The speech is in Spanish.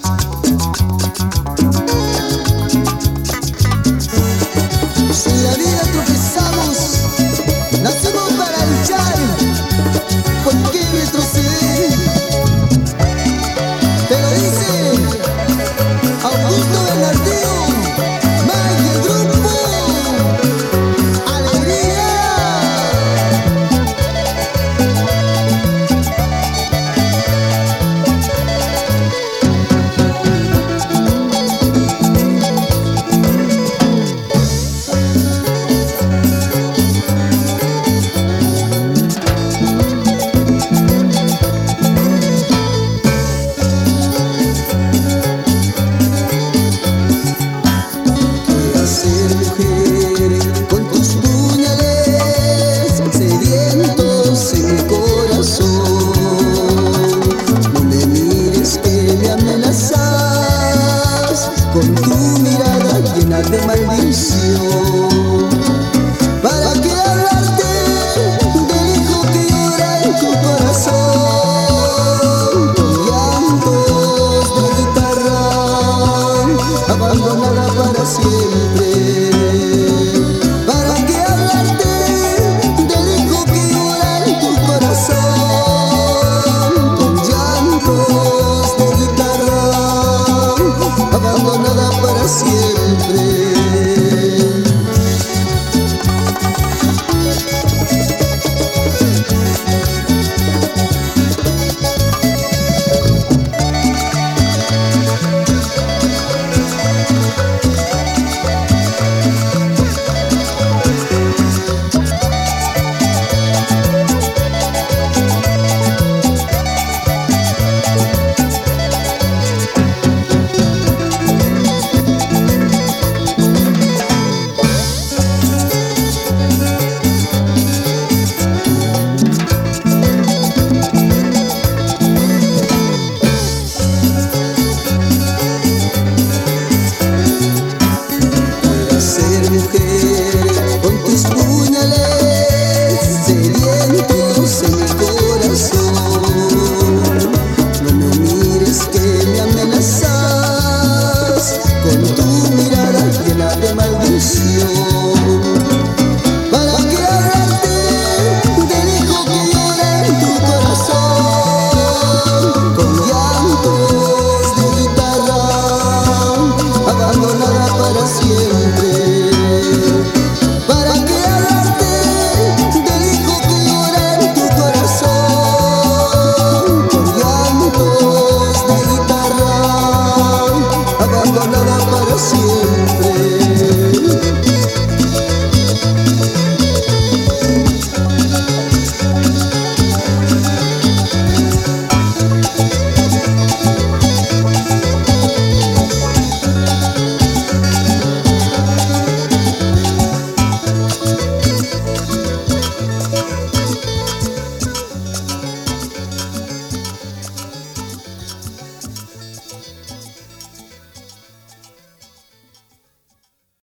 Si en la vida tropezamos, nacemos para luchar. ¿Por qué retroceder? Te lo dice Augusto Bernardino, Mike y el grupo Alegría. Con tu mirada llena de maldición, ¿para qué hablarte del hijo que llora en tu corazón? Con llantos de guitarra abandonada para siempre. ¿Para qué hablarte del hijo que llora en tu corazón? Con llantos de guitarra abandonada para siempre. Con tus puñales sedientos en mi corazón, no me mires que me amenazas con tu mirada llena de maldición. ¿Para qué hablarte del hijo que llora en tu corazón? Con llantos de guitarra abandonada para siempre. ¿Para qué hablarte del hijo que llora en tu corazón? Con llantos de guitarra abandonada para siempre.